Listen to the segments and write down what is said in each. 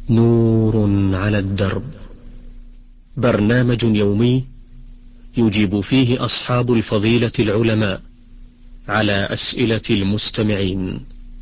نور على الدرب، برنامج يومي يجيب فيه أصحاب الفضيلة العلماء على أسئلة المستمعين.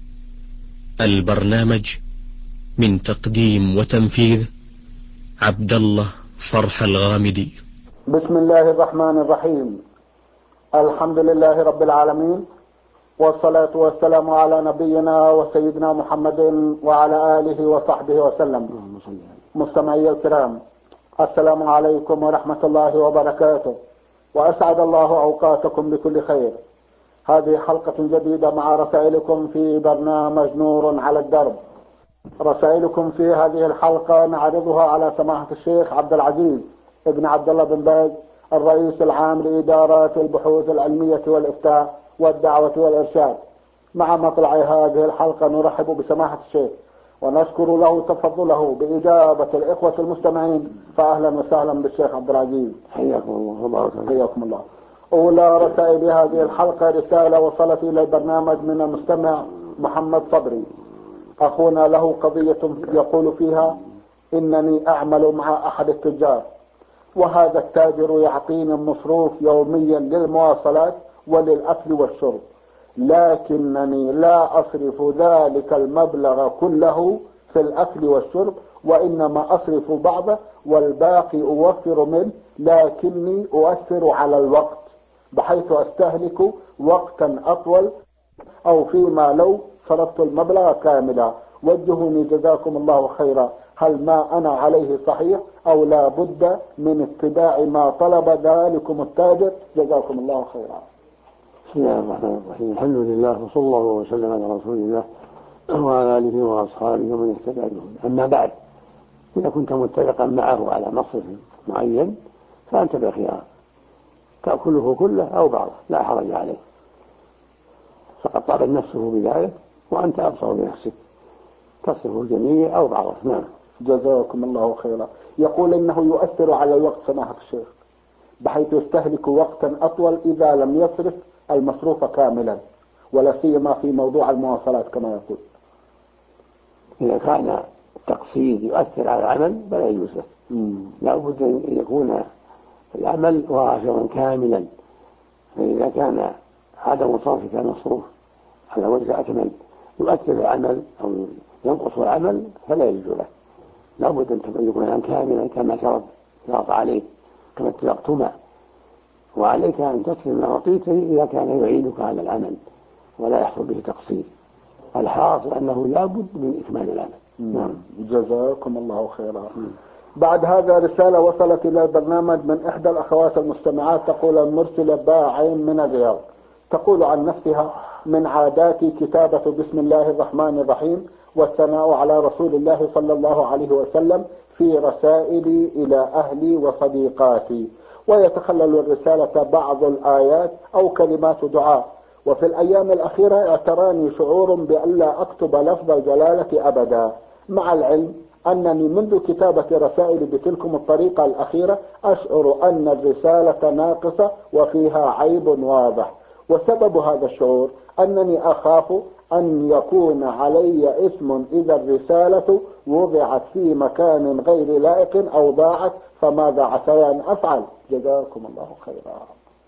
البرنامج من تقديم وتنفيذ عبد الله فرح الغامدي. بسم الله الرحمن الرحيم. الحمد لله رب العالمين، والصلاة والسلام على نبينا وسيدنا محمد وعلى آله وصحبه وسلم. مستمعي الكرام، السلام عليكم ورحمة الله وبركاته، وأسعد الله أوقاتكم بكل خير. هذه حلقة جديدة مع رسائلكم في برنامج نور على الدرب. رسائلكم في هذه الحلقة نعرضها على سماحة الشيخ عبد العزيز ابن عبد الله بن باز، الرئيس العام لإدارة البحوث العلمية والإفتاء والدعوة والإرشاد. مع مطلع هذه الحلقة نرحب بسماحة الشيخ ونشكر له تفضله بإجابة الإخوة المستمعين. فأهلا وسهلا بالشيخ عبد العزيز، حياكم الله وبارك فيكم. حياكم الله. أولى رسائل هذه الحلقة رسالة وصلت إلى البرنامج من المستمع محمد صبري. أخونا له قضية يقول فيها: إنني أعمل مع أحد التجار، وهذا التاجر يعطيني المصروف يوميا للمواصلات وللأكل والشرب، لكنني لا أصرف ذلك المبلغ كله في الأكل والشرب، وإنما أصرف بعضه والباقي أوفر منه، لكني أؤثر على الوقت بحيث أستهلك وقتا أطول، أو فيما لو صرفت المبلغ كاملا. وجهوني جزاكم الله خيرا، هل ما أنا عليه صحيح أو لا بد من اتباع ما طلب ذلكم التاجر؟ جزاكم الله خيرا. بسم الله الرحمن الرحيم. الحمد لله، وصلى الله وسلم على رسول الله وعلى آله وأصحابه ومن اهتدى بهم. أما بعد، إذا كنت متفقا معه على مصرف معين فأنت بخيار، تأكله كله أو بعضه لا حرج عليه، فقد طابت نفسه بذلك وأنت أبصر بنفسك، تصرف الجميع أو بعضه. نعم. جزاكم الله خيرا. يقول إنه يؤثر على الوقت سماحة الشيخ، بحيث يستهلك وقتا أطول إذا لم يصرف المصروف كاملا، ولا سيما في موضوع المواصلات كما يقول. إذا كان التقصير يؤثر على العمل فلا يجوز له، لا بد أن يكون العمل وافرا كاملا. فإذا كان عدم صرفك المصروف على وجه أكمل يؤثر العمل أو ينقص العمل فلا يجوز له، لا بد أن يكون كاملا كما شرط عليك، كما اتفقتما. وعليك أن تصرف ما أعطيته إذا كان يعينك على العمل ولا يحصل به تقصير. الحاصل أنه لا بد من إكمال العمل. جزاكم الله خيرا. بعد هذا رسالة وصلت إلى البرنامج من إحدى الأخوات المستمعات، تقول المرسلة باعين من الرياض، تقول عن نفسها: من عاداتي كتابة بسم الله الرحمن الرحيم والثناء على رسول الله صلى الله عليه وسلم في رسائلي إلى أهلي وصديقاتي، ويتخلل الرسالة بعض الآيات أو كلمات دعاء. وفي الأيام الأخيرة اعتراني شعور بأن لا أكتب لفظ الجلالة أبدا، مع العلم أنني منذ كتابة رسائل بتلكم الطريقة الأخيرة أشعر أن الرسالة ناقصة وفيها عيب واضح. وسبب هذا الشعور أنني أخاف أن يكون علي اسم إذا الرسالة وضعت في مكان غير لائق أو ضاعت، فماذا عسى أن أفعل؟ جزاكم الله خيرا.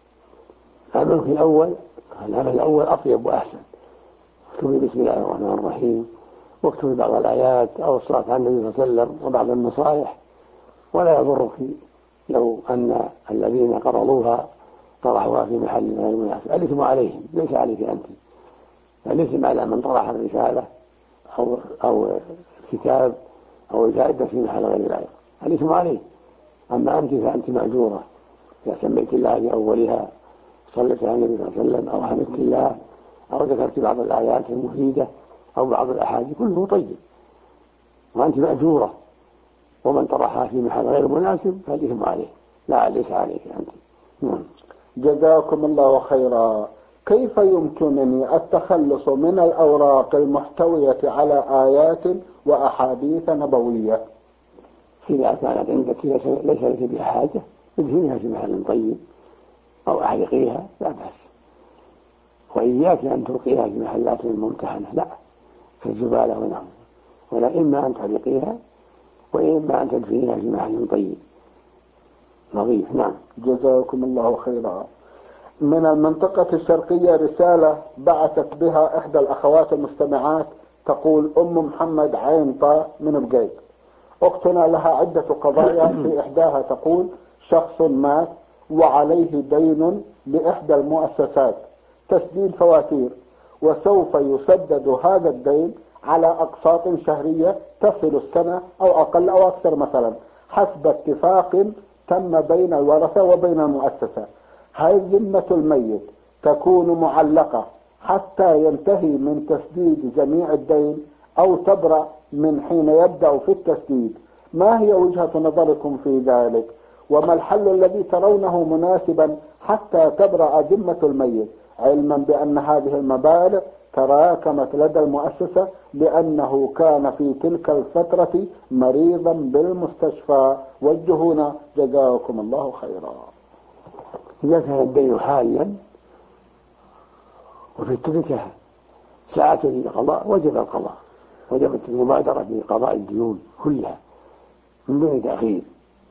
العمل الأول أطيب وأحسن. اكتبي بسم الله الرحمن الرحيم، واكتبي بعض الآيات أو الصلاة على النبي صلى الله عليه وسلم وبعض النصائح، ولا يضرك لو أن الذين قرضوها طرحوها في محل غير مناسب. الإثم عليهم ليس عليك أنت، الإثم على من طرح الرسالة أو الكتاب أو الفائدة في محل غير لائق، الإثم عليه. أما أنت فأنت مأجورة إذا سميت الله في أولها، صليت على النبي صلى الله عليه وسلم أو حمدت الله أو ذكرت بعض الآيات المفيدة أو بعض الأحاديث، كله طيب وأنت مأجورة. ومن طرحها في محل غير مناسب فالإثم عليه، لا ليس عليك أنت. جزاكم الله خيرا. كيف يمكنني التخلص من الأوراق المحتوية على آيات وأحاديث نبوية؟ إذا كانت عندك ليس لك بها حاجة ادهنها في محل طيب أو أحرقيها لا بأس. وإياك أن تلقيها في محلات ممتحنة، لا، كالزبالة ونحوها، ولا إما أن تحرقيها وإما أن تدفنها في محل طيب نظيف. نعم. جزاكم الله خيرا. من المنطقة الشرقية رسالة بعثت بها إحدى الأخوات المستمعات، تقول أم محمد عين طاء من بقيت. أختنا لها عدة قضايا، في إحداها تقول شخص مات وعليه دين لإحدى المؤسسات تسديد فواتير، وسوف يسدد هذا الدين على أقساط شهرية تصل السنة أو أقل أو أكثر مثلا، حسب اتفاق تم بين الورثة وبين المؤسسة. هل ذمة الميت تكون معلقة حتى ينتهي من تسديد جميع الدين أو تبرأ من حين يبدأ في التسديد؟ ما هي وجهة نظركم في ذلك؟ وما الحل الذي ترونه مناسبا حتى تبرأ ذمة الميت، علما بأن هذه المبالغ تراكمت لدى المؤسسة لأنه كان في تلك الفترة مريضا بالمستشفى؟ وجهونا جزاكم الله خيرا. إذا كان الدين حاليا وفي التركة ساعة للقضاء وجب القضاء، وجبت المبادرة بقضاء الديون كلها من دون تأخير.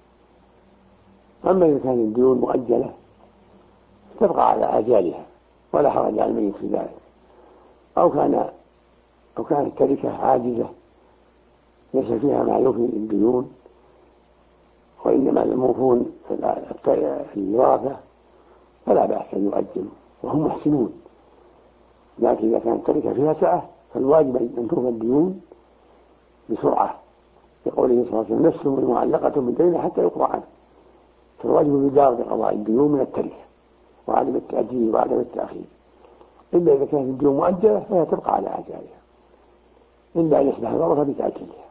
أما إذا كانت الديون مؤجلة تبقى على آجالها ولا حرج على الميت في ذلك، أو كانت التركة عاجزة ليس فيها ما يوفي الديون وإنما الموفون الورثة فلا بأس أن يؤجلوا وهم محسنون. لكن إذا كانت التركة فيها سعة فالواجب أن توفى الديون بسرعة، لقوله صلى الله عليه وسلم: نفس معلقة بالدين حتى يقضى عنه. فالواجب البدار بقضاء الديون من التركة وعدم التأجيل وعدم التأخير، إلا إذا كانت الديون مؤجلة فهي تبقى على آجالها، إلا أن يسمح الورثة بتأجيلها.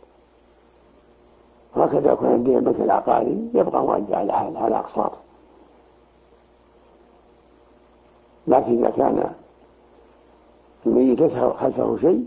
وهكذا كان الدين البنك العقاري يبقى مؤجل على أقساطه. لكن إذا كان الميت ليس خلفه شيء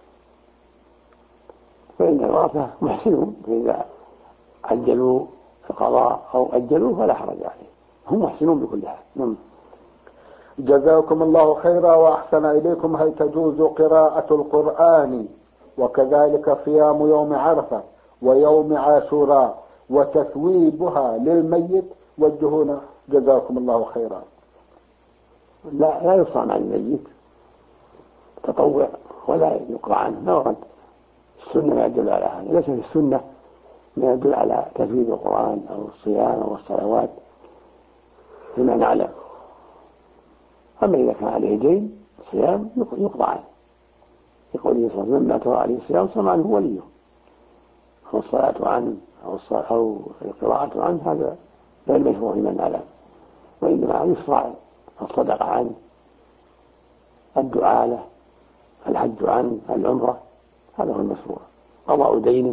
فإن الورثة محسنون، فإذا عجلوا القضاء أو أجلوا فلا حرج عليه، هم محسنون بكل حال. جزاكم الله خيرا وأحسن إليكم. هل تجوز قراءة القرآن وكذلك صيام يوم عرفة ويوم عاشوراء وتثويبها للميت؟ وجهونا جزاكم الله خيرا. لا يصام عن الميت تطوع ولا يقرأ عنه، لا ورد السنة ما يدل على هذا، ليس في السنة ما يدل على تثويب القرآن أو الصيام أو الصلوات فيما نعلم. أما إذا كان عليه دين الصيام يقضى عنه، يقول صلى الله عليه وسلم: ما ترى عليه الصيام صام عنه وليه. أو الصلاة عنه أو القراءة عنه هذا غير مشروع فيما نعلم، وإنما يشرع الصدقة عنه، الدعاء له، الحج عنه، العمرة، هذا هو المشروع. قضاء دينه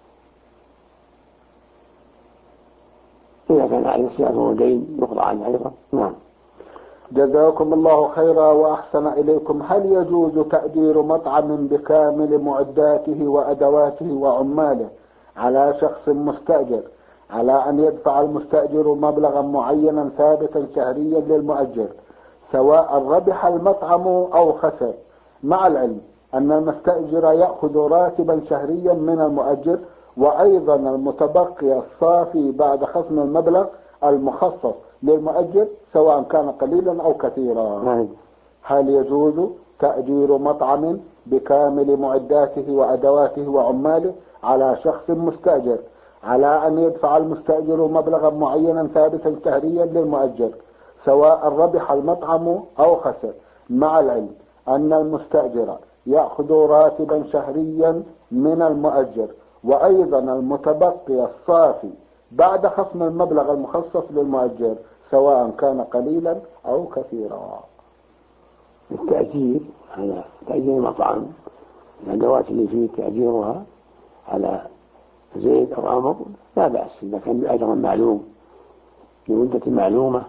إذا كان عليه صيام ودين يقضى عنه أيضا. نعم. جزاكم الله خيرا وأحسن إليكم. هل يجوز تأجير مطعم بكامل معداته وأدواته وعماله على شخص مستأجر، على أن يدفع المستأجر مبلغا معينا ثابتا شهريا للمؤجر سواء ربح المطعم أو خسر، مع العلم أن المستأجر يأخذ راتبا شهريا من المؤجر وأيضا المتبقي الصافي بعد خصم المبلغ المخصص للمؤجر سواء كان قليلا أو كثيرا؟ هل يجوز تأجير مطعم بكامل معداته وأدواته وعماله على شخص مستأجر على أن يدفع المستأجر مبلغا معينا ثابتا شهريا للمؤجر سواء ربح المطعم أو خسر، مع العلم أن المستأجر يأخذ راتبا شهريا من المؤجر وأيضا المتبقي الصافي بعد خصم المبلغ المخصص للمؤجر سواء كان قليلا أو كثيرا؟ التأجير على تأجير المطعم الأدوات اللي فيه تأجيرها على زيد أو عمر لا بأس إذا كان بأجر معلوم لمدة معلومة،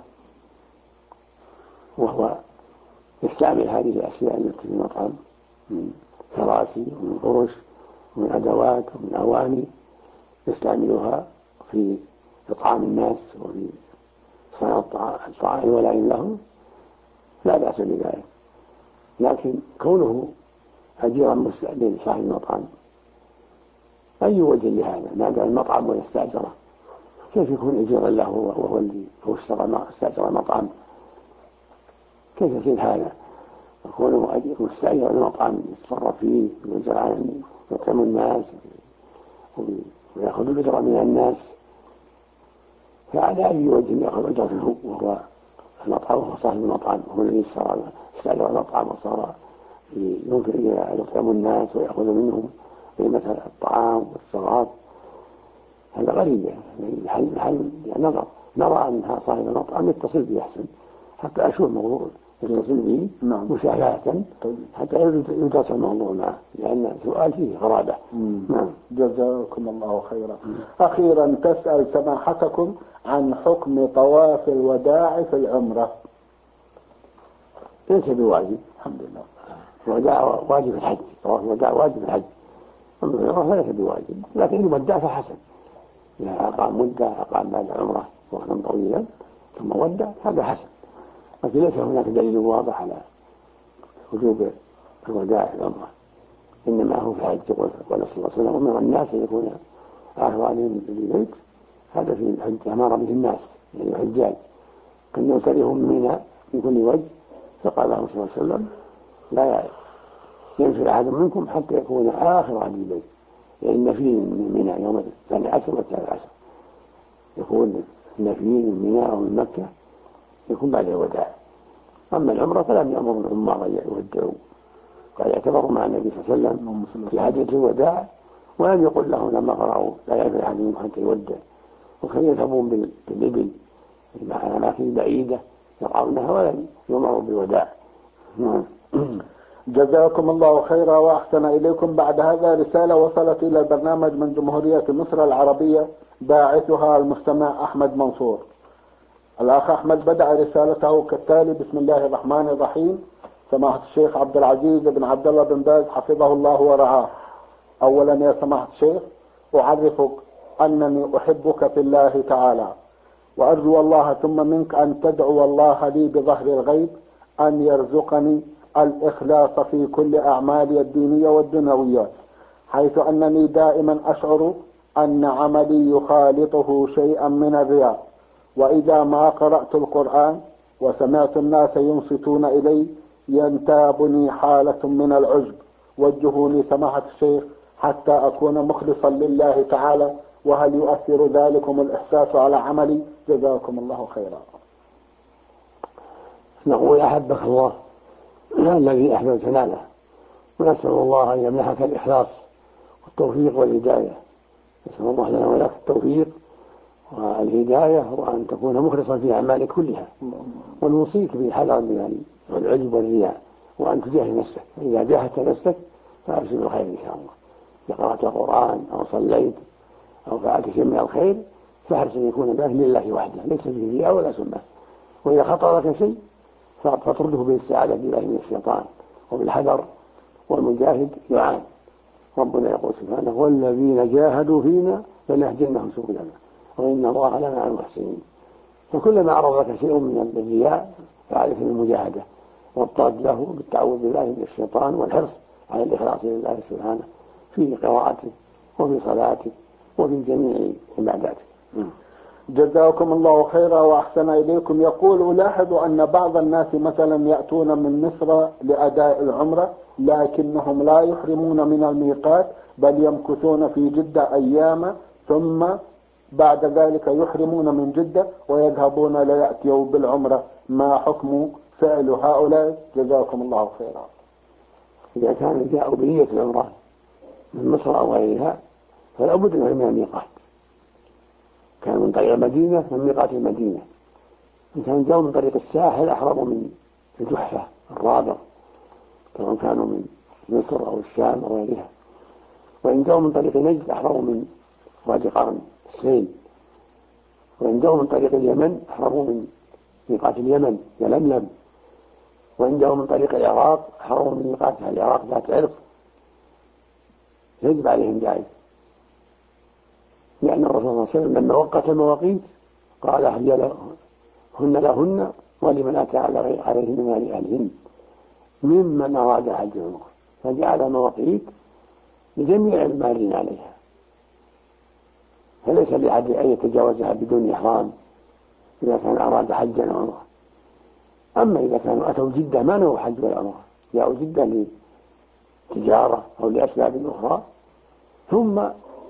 وهو يستعمل هذه الأشياء التي في المطعم من كراسي ومن فرش ومن أدوات ومن أواني يستعملها في إطعام الناس وفي صنع الطعام والعين لهم، لا بأس بذلك. لكن كونه أجيرا لصاحب المطعم أي وجه لهذا؟ ما دام المطعم ويستأجره كيف يكون أجيرا له وهو اللي هو استأجر المطعم؟ كيف يصير هذا؟ يكون مستأجر المطعم يتصرف فيه ويجعل عن يطعم الناس ويأخذ الأجرة من الناس، فعلى أي وجه يأخذ أجرته وهو المطعم وهو صاحب المطعم هو الذي استأجر المطعم وصار يمكن يطعم الناس ويأخذ منهم قيمة الطعام والشراب؟ هذا غريب يعني نرى أنها صاحب المطعم يتصل به أحسن حتى أشوف موضوع يتصل به مشاهدة حتى يدرس الموضوع معه، لأن سؤال فيه غرابة. جزاكم الله خيرا. أخيرا تسأل سماحتكم عن حكم طواف الوداع في العمرة. ليس بواجب الحمد لله. الوداع واجب الحج، طواف الوداع واجب الحج، أما العمرة ليس بواجب، لكن الوداع فحسن، إذا أقام مدة أقام بعد العمرة وقتا طويلا ثم ودع هذا حسن، لكن ليس هناك دليل واضح على وجوب الوداع في العمرة، إنما هو في الحج. قال صلى الله عليه وسلم أمر الناس أن يكون آخر عليهم بالبيت، هذا في الحج أمر به الناس يعني الحجاج كان ينصرفهم من كل وجه، فقال له صلى الله عليه وسلم لا ينفر أحد منكم حتى يكون آخر على البيت، لأن فيه من منى يوم 12 و 13 يكون النفي من منى أو من مكة يكون بعد الوداع. أما العمرة فلم يأمر العمار أن يودعوا، قال يعتبروا مع النبي صلى الله عليه وسلم في حجة الوداع، ولم يقل لهم لما قرأوا لا ينفع أحد منكم حتى يودع، وكانوا يذهبون بالإبل مع أماكن بعيدة يرعونها ولم يؤمروا بالوداع. جزاكم الله خيرا وأحسن إليكم. بعد هذا رسالة وصلت إلى البرنامج من جمهورية مصر العربية، باعثها المستمع أحمد منصور. الأخ أحمد بدأ رسالته كالتالي: بسم الله الرحمن الرحيم. سماحة الشيخ عبد العزيز بن عبد الله بن باز حفظه الله ورعاه. أولا يا سماحة الشيخ، أعرفك أنني أحبك في الله تعالى، وأرجو الله ثم منك أن تدعو الله لي بظهر الغيب أن يرزقني الإخلاص في كل أعمالي الدينية والدنيوية، حيث أنني دائما أشعر أن عملي يخالطه شيئا من الرياء، وإذا ما قرأت القرآن وسمعت الناس ينصتون إلي ينتابني حالة من العجب. وجهوني سماحة الشيخ حتى أكون مخلصا لله تعالى، وهل يؤثر ذلكم الإحساس على عملي؟ جزاكم الله خيرا. نقول أحبك الله الذي أحببتنا له، ونسأل الله أن يمنحك الإخلاص والتوفيق والهداية. نسأل الله لنا ولك التوفيق والهداية، وأن تكون مخلصا في أعمالك كلها، ونوصيك بالحذر من العجب والرياء، وأن تجاهد نفسك، فإذا جاهدت نفسك فأبشر بالخير إن شاء الله. إذا قرأت القرآن أو صليت أو فعلت شيء من الخير فاحرص أن يكون ذلك لله وحده، ليس فيه رياء ولا سمعة. وإذا خطر لك شيء فاطرده بالاستعاذة بالله من الشيطان وبالحذر، والمجاهد يعان. ربنا يقول سبحانه: والذين جاهدوا فينا لنهدينهم سبلنا وإن الله لمع المحسنين. فكلما عرض لك شيء من الرياء فعليك بالمجاهدة والطرد له بالتعوذ بالله من الشيطان، والحرص على الإخلاص لله سبحانه في قراءتك وفي صلاتك وفي جميع عباداتك. جزاكم الله خيرا وأحسن إليكم. يقول: ألاحظ أن بعض الناس مثلا يأتون من مصر لأداء العمرة، لكنهم لا يحرمون من الميقات بل يمكثون في جدة أيام، ثم بعد ذلك يحرمون من جدة ويذهبون ليأتوا بالعمرة. ما حكم فعل هؤلاء؟ جزاكم الله خيرا. إذا كان جاءوا بنية العمرة من مصر أو غيرها فلا بد من الميقات. كان من طريق المدينة من ميقات المدينة، إن كان جاءوا من طريق الساحل أحرموا من الجحفة الرابع، سواء كانوا من مصر أو الشام أو غيرها. وإن جاءوا من طريق نجد أحرموا من وادي قرن السيل. وإن جاءوا من طريق اليمن أحرموا من ميقات اليمن يلملم. وإن جاءوا من طريق العراق أحرموا من ميقات العراق ذات عرق. يجب عليهم ذلك، لأن الرسول صلى الله عليه وسلم لما وقت المواقيت قال: هن لهن ولمن أتى عليهن من أهلهن ممن أراد حج العمرة، فجعل مواقيت لجميع المارين عليها فليس لأحد أن يتجاوزها بدون إحرام إذا كان أراد حجا أو عمرة. أما إذا كانوا أتوا جدة ما نووا حج ولا عمرة، جاءوا جدة لتجارة أو لأسباب أخرى ثم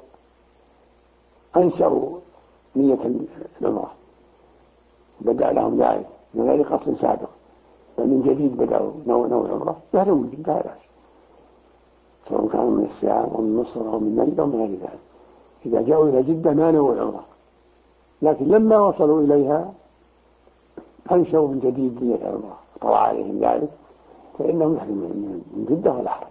أنشأوا نية العمرة، بدأ لهم ذلك من غير قصد سابق، فمن جديد بدأوا نوع العمرة يهرموا من جدة، لا بأس، سواء كانوا من الشام أو من مصر أو من مكة أو من غير ذلك. إذا جاءوا إلى جدة ما نووا العمرة، لكن لما وصلوا إليها أنشأوا من جديد نية العمرة طلع عليهم ذلك، فإنهم يحرمون من جدة ولا حرج.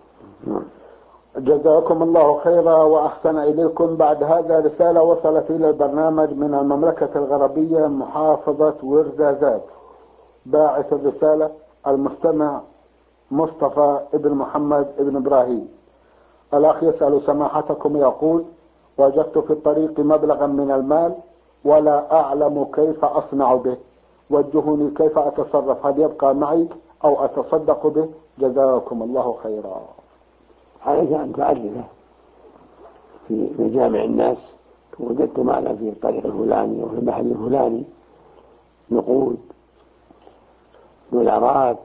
جزاكم الله خيرا وأحسن إليكم. بعد هذا رسالة وصلت إلى البرنامج من المملكة الغربية محافظة ورزازات. باعث الرسالة المستمع مصطفى ابن محمد ابن إبراهيم. الأخ يسأل سماحتكم يقول: وجدت في الطريق مبلغا من المال ولا أعلم كيف أصنع به، وجهوني كيف أتصرف، هل يبقى معي أو أتصدق به؟ جزاكم الله خيرا. عليك أن تعرفه في مجامع الناس، وجدت مالا في الطريق الفلاني وفي المحل الفلاني، نقود، دولارات،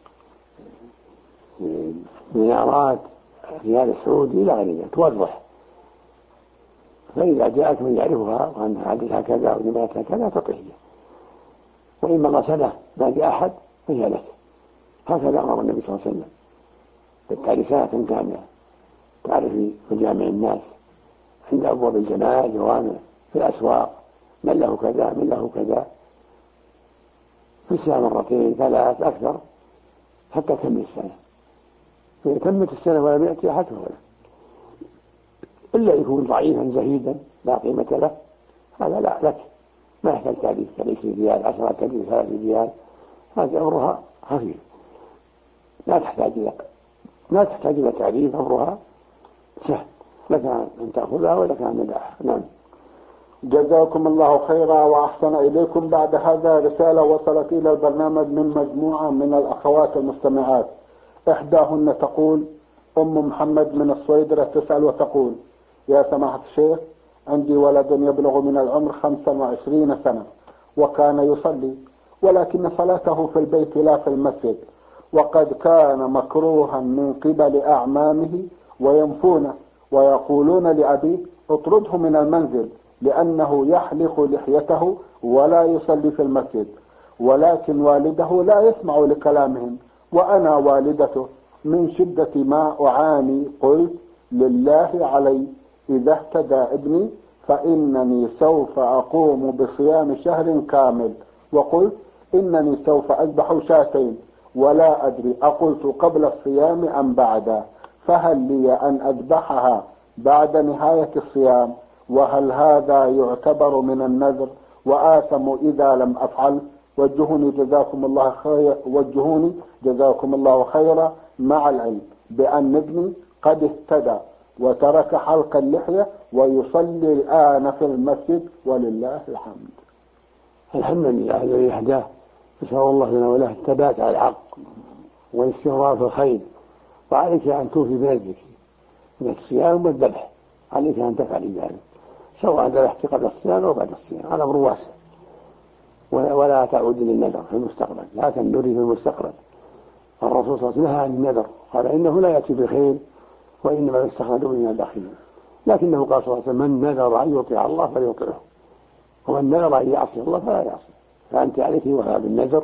دينارات، ريال سعودي إلى غير ذلك، توضح. فإذا جاءت من يعرفها وأن عددها كذا ونمرتها كذا تعطيه، وإن مضى سنة ما جاء أحد فهي لك. هكذا أمر النبي صلى الله عليه وسلم بالتعريفات كان تعرف في مجامع الناس عند أبواب الجماعة جوامع في الأسواق، من له كذا من له كذا، في السنة مرتين ثلاث أكثر حتى تكمل السنة. فإذا تمت السنة ولم يأتي أحد فهو إلا يكون ضعيفا زهيدا لا قيمة له، هذا لا لك، ما يحتاج تعريف ك20 ريال 10 تعريف 3 ريال، هذه أمرها خفيف لا تحتاج إلى تعريف، أمرها سهل، لك أن تأخذها ولك أن تدعها. نعم. جزاكم الله خيرا وأحسن إليكم. بعد هذا رسالة وصلت إلى البرنامج من مجموعة من الأخوات المستمعات. إحداهن تقول: أم محمد من الصويدرة تسأل وتقول: يا سماحة الشيخ، عندي ولد يبلغ من العمر 25 سنة وكان يصلي، ولكن صلاته في البيت لا في المسجد، وقد كان مكروها من قبل أعمامه وينفونه ويقولون لأبيه: اطرده من المنزل لأنه يحلق لحيته ولا يصلي في المسجد، ولكن والده لا يسمع لكلامهم وأنا والدته. من شدة ما أعاني قلت: لله علي، إذا اهتدى ابني فإنني سوف أقوم بصيام شهر كامل، وقلت إنني سوف أذبح شاتين ولا أدري أقلت قبل الصيام أم بعده، فهل لي أن أذبحها بعد نهاية الصيام؟ وهل هذا يعتبر من النذر وآثم إذا لم أفعل؟ وجهوني جزاكم الله خيرا، مع العلم بأن ابني قد اهتدى وترك حلق اللحية ويصلي الآن في المسجد ولله الحمد. الحمد لله الذي هداه، نسأل الله لنا وله الثبات على الحق والاستمرار في الخير. وعليك أن توفي بنذرك من الصيام والذبح، عليك أن تفعل ذلك سواء ذبحت قبل الصيام أو بعد الصيام، هذا أمر واسع. ولا تعود للنذر في المستقبل، لا تنذري في المستقبل. الرسول صلى الله عليه وسلم نهى عن النذر، قال إنه لا يأتي بخير وإنما يستخرج من الداخلين. لكنه قال صلى الله عليه وسلم: من نذر أن يطيع الله فليطيعه، ومن نذر أن يعصي الله فلا يعصي. فأنت عليك وفاء بالنذر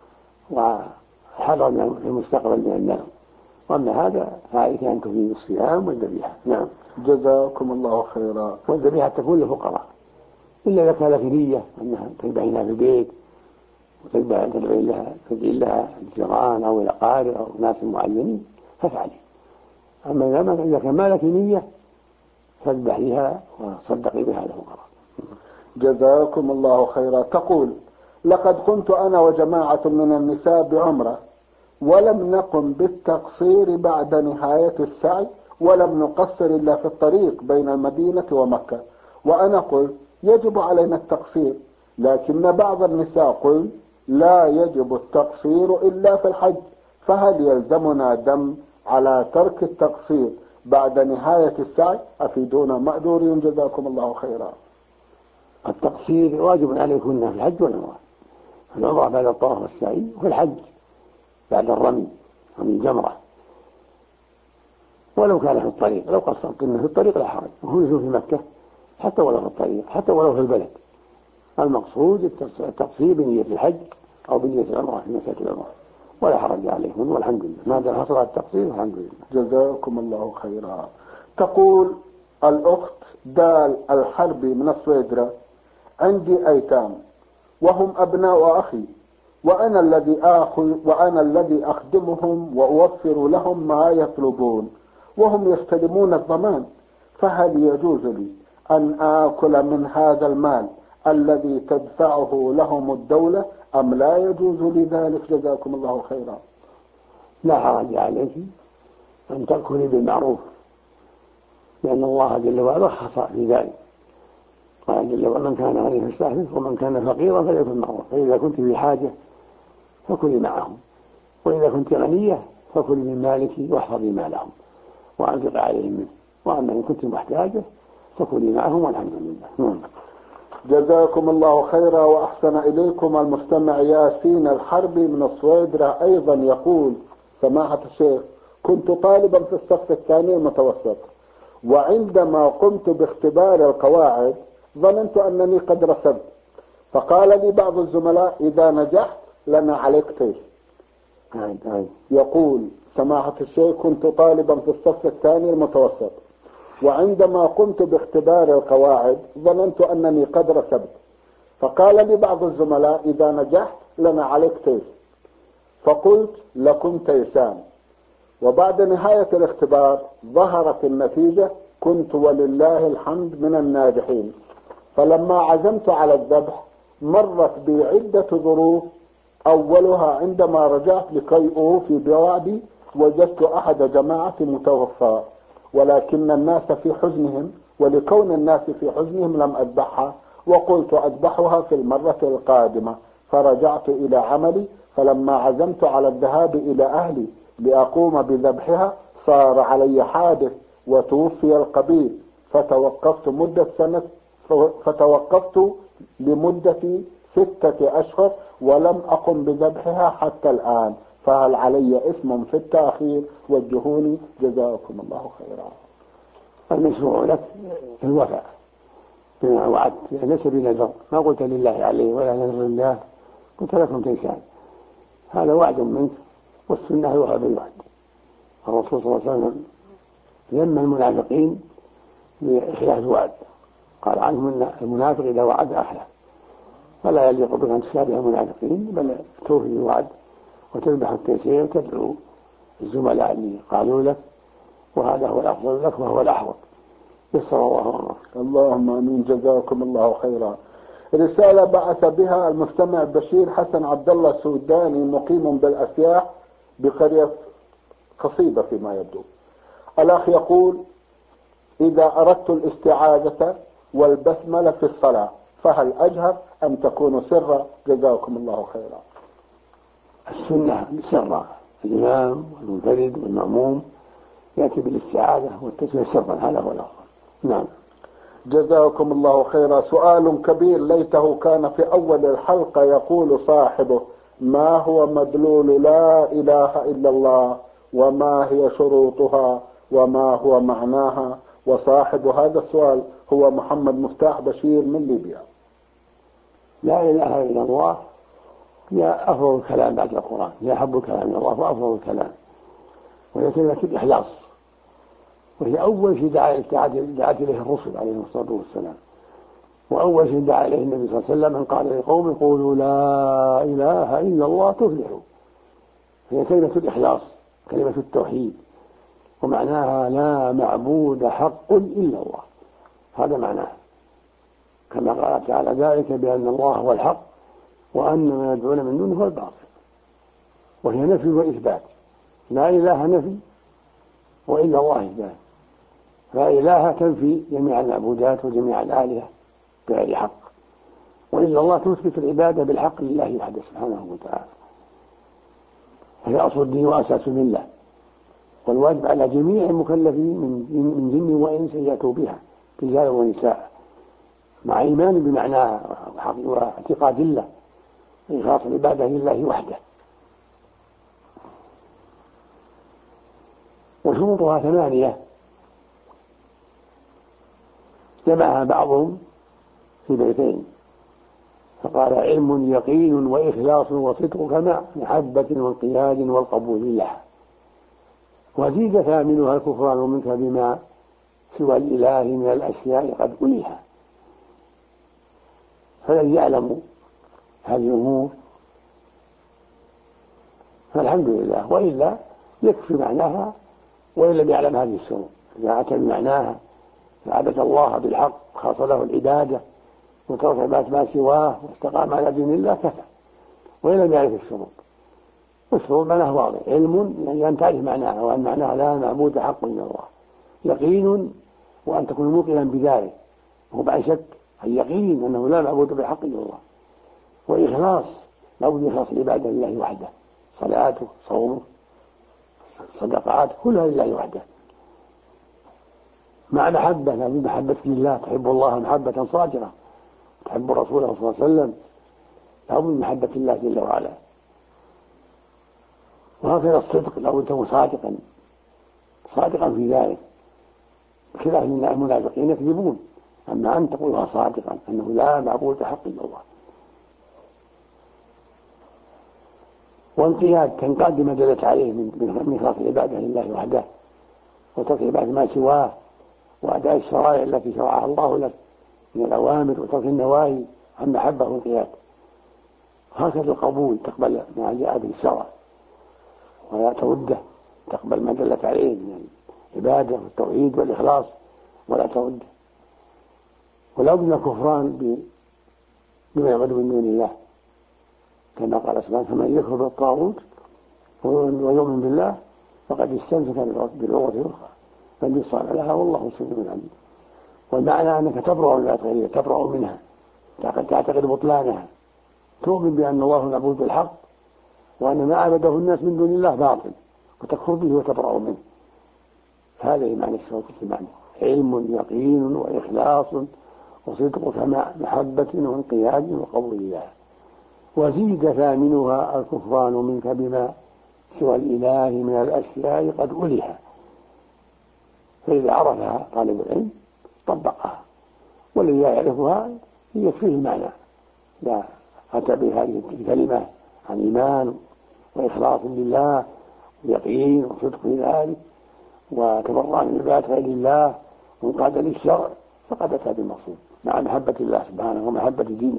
وحذر في المستقبل من النذر، وأما هذا فعليك أن تفيد الصيام والذبيحة. نعم. جزاكم الله خيرا. والذبيحة تكون للفقراء، إلا إذا كان في نية أنها تذبحينها في البيت تدعي لها الجيران أو الأقارب أو ناس معينين فافعلي. أما إذا كان ما لك نية فاذبحيها وصدقي بها الفقراء. جزاكم الله خيرا. تقول: لقد كنت أنا وجماعة من النساء بعمرة ولم نقم بالتقصير بعد نهاية السعي، ولم نقصر إلا في الطريق بين المدينة ومكة، وأنا قلت يجب علينا التقصير، لكن بعض النساء قل لا يجب التقصير إلا في الحج، فهل يلزمنا دم على ترك التقصير بعد نهاية السعي؟ أفيدونا مأجورين جزاكم الله خيرا. التقصير واجب عليكن في الحج والعمرة، في العمرة بعد الطواف والسعي، وفي الحج بعد رمي الجمرة، ولو كان في الطريق، لو قصرتن في الطريق لا حرج، وهو في مكة حتى ولو في الطريق، حتى ولو في البلد. المقصود التقصير بنية الحج أو بنية العمرة في مساك العمرة، ولا حرج عليهم والحمد لله، ما دام حصل التقصير والحمد لله. جزاكم الله خيرا. تقول الأخت دال الحربي من الصويدرة: عندي أيتام وهم أبناء أخي، وأنا الذي أخدمهم وأوفر لهم ما يطلبون، وهم يستلمون الضمان، فهل يجوز لي أن آكل من هذا المال الذي تدفعه لهم الدولة أم لا يجوز لي ذلك؟ جزاكم الله خيرا. لا حرج عليك أن تأكلي بالمعروف، لأن الله جل وعلا رخص في ذلك، قال جل وعلا: من كان غنيا فليستعفف ومن كان فقيرا فليأكل معروف، فإذا كنت في حاجة فكلي معهم، وإذا كنت غنية فكلي من مالك واحفظي مالهم وأنفقي عليهم منه، وأما إن كنت محتاجة فكلي معهم والحمد لله. جزاكم الله خيرا وأحسن إليكم. المستمع ياسين الحربي من الصويدرة أيضا يقول: سماحة الشيخ، كنت طالبا في الصف الثاني المتوسط، وعندما قمت باختبار القواعد ظننت أنني قد رسبت، فقال لي بعض الزملاء: إذا نجحت لنا عليك تيست. يقول: سماحة الشيخ، كنت طالبا في الصف الثاني المتوسط، وعندما قمت باختبار القواعد ظننت أنني قد رسبت، فقال لي بعض الزملاء: إذا نجحت لنا عليك تيست، فقلت: لكم تيسان. وبعد نهاية الاختبار ظهرت النتيجة، كنت ولله الحمد من الناجحين. فلما عزمت على الذبح مرت بي عدة ظروف، أولها عندما رجعت لكي أوفي بوعدي وجدت أحد جماعتي متوفى، ولكن الناس في حزنهم، ولكون الناس في حزنهم لم أذبحها، وقلت أذبحها في المرة القادمة. فرجعت إلى عملي، فلما عزمت على الذهاب إلى أهلي لأقوم بذبحها صار علي حادث وتوفي القبيل، فتوقفت لمدة 6 أشهر ولم أقم بذبحها حتى الآن، فهل علي إثم في التأخير؟ وجهوني جزاكم الله خيرا. المشروع لك في الوفاء بما وعدت، ليس بنذر، ما قلت لله عليه ولا نذر الله، قلت لكم تيسان، هذا وعد منك، والسنة الوفاء بالوعد. الرسول صلى الله عليه وسلم ذم المنافقين بخلاف الوعد، قال عنهم ان المنافق اذا وعد احلف، فلا يليق بك ان تشابه المنافقين، بل توفي بالوعد وتذبح التيسير وتدعو الزملاء اللي قالوا لك، وهذا هو الافضل لك وهو الاحوط. يسر الله امرك. اللهم امين. جزاكم الله خيرا. رسالة بعث بها المستمع بشير حسن عبد الله السوداني، مقيم بالأسياح بقرية قصيدة فيما يبدو. الأخ يقول: إذا أردت الاستعاذة والبسملة في الصلاة فهل أجهر أم تكون سرا؟ جزاكم الله خيرا. السنة سرا، الإمام والمنفرد والمأموم يأتي بالاستعاذة والتسمية سرا، هذا هو الأفضل. نعم. جزاكم الله خيرا. سؤال كبير ليته كان في أول الحلقة. يقول صاحبه: ما هو مدلول لا إله إلا الله، وما هي شروطها، وما هو معناها؟ وصاحب هذا السؤال هو محمد مفتاح بشير من ليبيا. لا إله إلا الله هي أفضل الكلام بعد القرآن، هي أحب الكلام إلى الله وأفضل الكلام، وهي كلمة الإخلاص، وهي أول شيء دعت إليه الرسل عليهم الصلاة والسلام، وأول شيء دعا إليه النبي صلى الله عليه وسلم: من قال لقوم قولوا لا إله إلا الله تفلحوا. هي كلمة الإخلاص، كلمة التوحيد، ومعناها لا معبود حق إلا الله، هذا معناه، كما قال تعالى: ذلك بأن الله هو الحق وأن ما يدعون من دونه هو الباطل. وهي نفي وإثبات، لا إله نفي وإلا الله إثبات، فإله تنفي جميع المعبودات وجميع الآلهة بغير حق، وإلا الله تثبت العبادة بالحق لله وحده سبحانه وتعالى. هي أصل الدين وأساس الملة، والواجب على جميع المكلفين من جن وإنس أن يأتوا بها رجال ونساء مع إيمان بمعناها واعتقاد الله وإخلاص العبادة لله وحده. وشروطها 8 جمعها بعضهم في بيتين فقال: علم يقين وإخلاص وصدق كمع محبة وانقياد والقبول لها. وزيد ثامنها الكفران منك بما سوى الإله من الأشياء قد أليها. فالذي يعلم هذه الأمور فالحمد لله، وإلا يكفي معناها وإن لم يعلم هذه الشروط. إذا أتى بمعناها فعبد الله بالحق خاص له العبادة وترك ما سواه واستقام على دين الله كفى، وإن لم يعرف الشروط. والشروط معناها واضح: علم يعني أن تعرف معناها وأن معناها لا معبود حق إلا الله، يقين وأن تكون موقنا بذلك وهو بعد شك، اليقين أنه لا معبود بحق إلا الله، وإخلاص لابد يخلص العبادة لله وحده، صلاته صومه صدقات كلها لله وحده، مع محبة لابد محبة لله، تحب الله محبة صادقة، تحب رسوله صلى الله عليه وسلم لابد من محبة الله جل وعلا. وهكذا الصدق لابد تكون صادقا في ذلك، بخلاف المنافقين يكذبون، أما أن تقولها صادقا أنه لا معبود بحق إلا الله. وانقياد تنقاد بما دلت عليه من خاص العبادة لله وحده وترك عبادة ما سواه وأداء الشرائع التي شرعها الله لك من الأوامر وترك النواهي عن محبة وانقياد. هكذا القبول تقبل ما جاء به الشرع ولا ترده، تقبل ما دلت عليه من العبادة والتوحيد والإخلاص ولا ترده. ولا بد من الكفران بما يعبد من دون الله، كما قال سبحانه: فمن يكفر بالطاغوت ويؤمن بالله فقد استمسك بالعروة الوثقى لا انفصام لها والله سميع عليم. والمعنى أنك تبرأ من الغيرية، تبرأ منها، تعتقد بطلانها، تؤمن بأن الله المعبود بالحق وأن ما عبده الناس من دون الله باطل وتكفر به وتبرأ منه. هذا معنى الشروط المعنى: علم يقين وإخلاص وصدق كمع محبة وانقياد وقبول الله. وزيد ثامنها الكفران منك بما سوى الإله من الأشياء قد أليها. فإذا عرفها طالب العلم طبقها، والذي لا يعرفها يكفيه المعنى. لا أتى بهذه الكلمة عن إيمان وإخلاص لله ويقين وصدق في ذلك وتبرأ من عبادة غير الله وانقاد للشرع فقد أتى بالمقصود مع محبة الله سبحانه ومحبة دينه.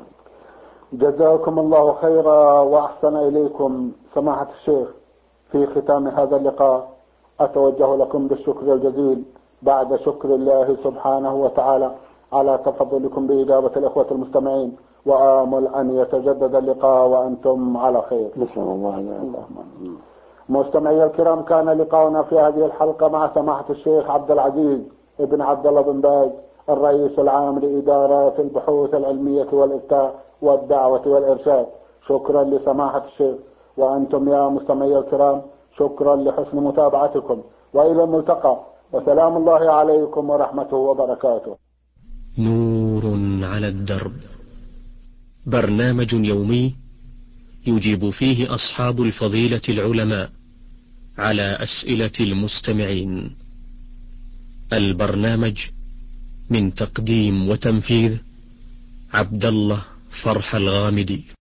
جزاكم الله خيرا وأحسن إليكم سماحة الشيخ. في ختام هذا اللقاء أتوجه لكم بالشكر الجزيل بعد شكر الله سبحانه وتعالى على تفضلكم بإجابة الإخوة المستمعين، وآمل أن يتجدد اللقاء وأنتم على خير. نسأل الله. مستمعي الكرام، كان لقاؤنا في هذه الحلقة مع سماحة الشيخ عبد العزيز ابن عبد الله بن باز، الرئيس العام لإدارات البحوث العلمية والإفتاء والدعوة والإرشاد. شكرا لسماحة الشيخ، وأنتم يا مستمعي الكرام شكرا لحسن متابعتكم، وإلى الملتقى، وسلام الله عليكم ورحمته وبركاته. نور على الدرب، برنامج يومي يجيب فيه أصحاب الفضيلة العلماء على أسئلة المستمعين. البرنامج من تقديم وتنفيذ عبد الله فرح الغامدي.